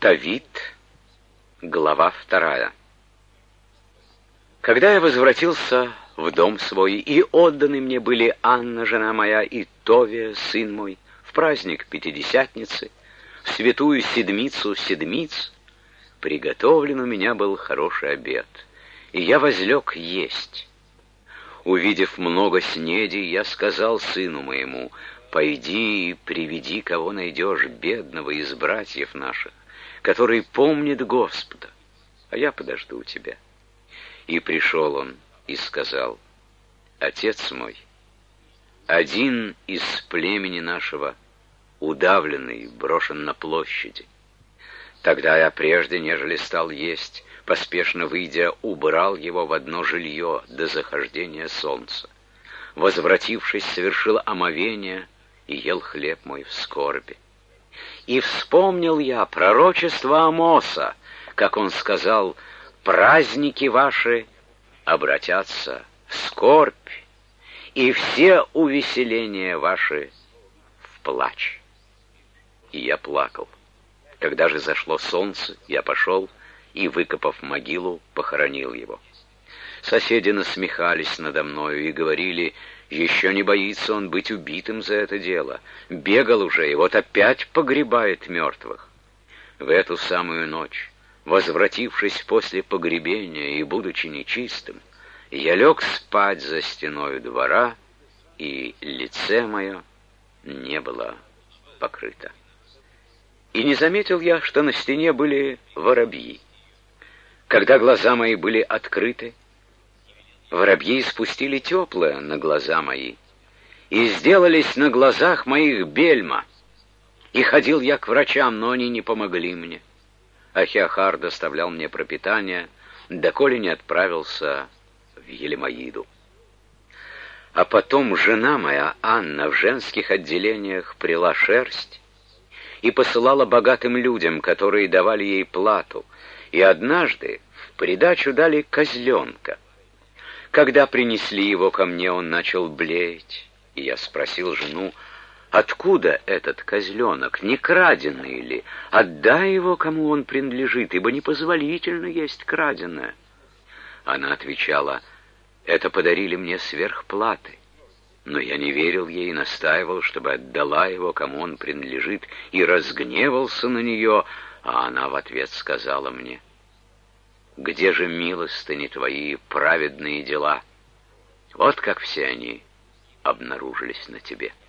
Тавит, глава 2. Когда я возвратился в дом свой, и отданы мне были Анна, жена моя, и Товия, сын мой, в праздник Пятидесятницы, в святую седмицу седмиц, приготовлен у меня был хороший обед, и я возлег есть. Увидев много снедей, я сказал сыну моему: «Пойди и приведи, кого найдешь, бедного из братьев наших, который помнит Господа, а я подожду тебя». И пришел он и сказал: «Отец мой, один из племени нашего удавленный, брошен на площади». Тогда я, прежде нежели стал есть, поспешно выйдя, убрал его в одно жилье до захождения солнца. Возвратившись, совершил омовение и ел хлеб мой в скорби. И вспомнил я пророчество Амоса, как он сказал: «Праздники ваши обратятся в скорбь, и все увеселения ваши в плач». И я плакал. Когда же зашло солнце, я пошел и, выкопав могилу, похоронил его. Соседи насмехались надо мною и говорили: «Еще не боится он быть убитым за это дело. Бегал уже, и вот опять погребает мертвых». В эту самую ночь, возвратившись после погребения и будучи нечистым, я лег спать за стеною двора, и лице мое не было покрыто. И не заметил я, что на стене были воробьи. Когда глаза мои были открыты, воробьи спустили теплое на глаза мои, и сделались на глазах моих бельма. И ходил я к врачам, но они не помогли мне. Ахиахар доставлял мне пропитание, доколе не отправился в Елемоиду. А потом жена моя, Анна, в женских отделениях прила шерсть и посылала богатым людям, которые давали ей плату, и однажды в придачу дали козленка. Когда принесли его ко мне, он начал блеять, и я спросил жену: «Откуда этот козленок, не краденый ли? Отдай его, кому он принадлежит, ибо непозволительно есть краденое». Она отвечала: «Это подарили мне сверх платы». Но я не верил ей и настаивал, чтобы отдала его, кому он принадлежит, и разгневался на нее, а она в ответ сказала мне: «Где же милостыни твои, праведные дела? Вот как все они обнаружились на тебе».